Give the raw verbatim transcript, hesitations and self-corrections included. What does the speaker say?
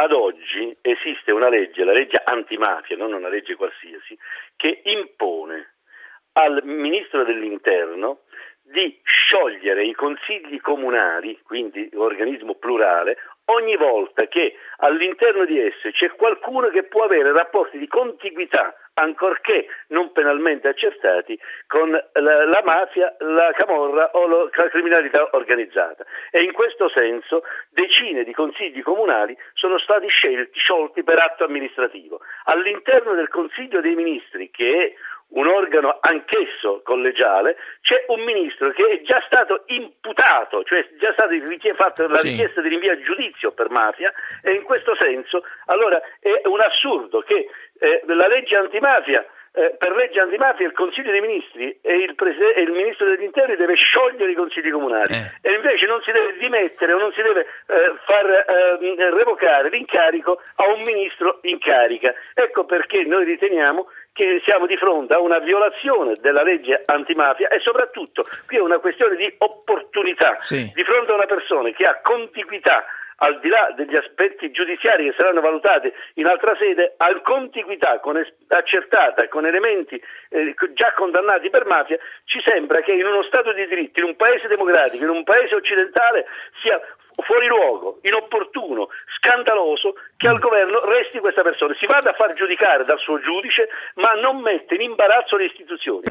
ad oggi esiste una legge, la legge antimafia, non una legge qualsiasi, che impone al Ministro dell'Interno di sciogliere i consigli comunali, quindi organismo plurale, ogni volta che all'interno di esse c'è qualcuno che può avere rapporti di contiguità, ancorché non penalmente accertati, con la, la mafia, la camorra o lo, la criminalità organizzata. E in questo senso decine di consigli comunali sono stati scelti, sciolti per atto amministrativo. All'interno del Consiglio dei Ministri, che è un organo anch'esso collegiale, c'è un ministro che è già stato imputato, cioè è già stata fatta la sì. richiesta di rinvio a giudizio per mafia, e in questo senso allora è un assurdo che eh, la legge antimafia, eh, per legge antimafia il Consiglio dei Ministri e il, prese- e il Ministro degli Interni deve sciogliere i consigli comunali eh. e invece non si deve dimettere o non si deve eh, far eh, revocare l'incarico a un ministro in carica. Ecco perché noi riteniamo che siamo di fronte a una violazione della legge antimafia e soprattutto qui è una questione di opportunità, sì. di fronte a una persona che ha contiguità, al di là degli aspetti giudiziari che saranno valutati in altra sede, ha contiguità con es- accertata con elementi eh, già condannati per mafia, ci sembra che in uno Stato di diritto, in un paese democratico, in un paese occidentale sia fuori luogo, inopportuno, scandaloso che al governo resti questa persona, si vada a far giudicare dal suo giudice ma non mette in imbarazzo le istituzioni.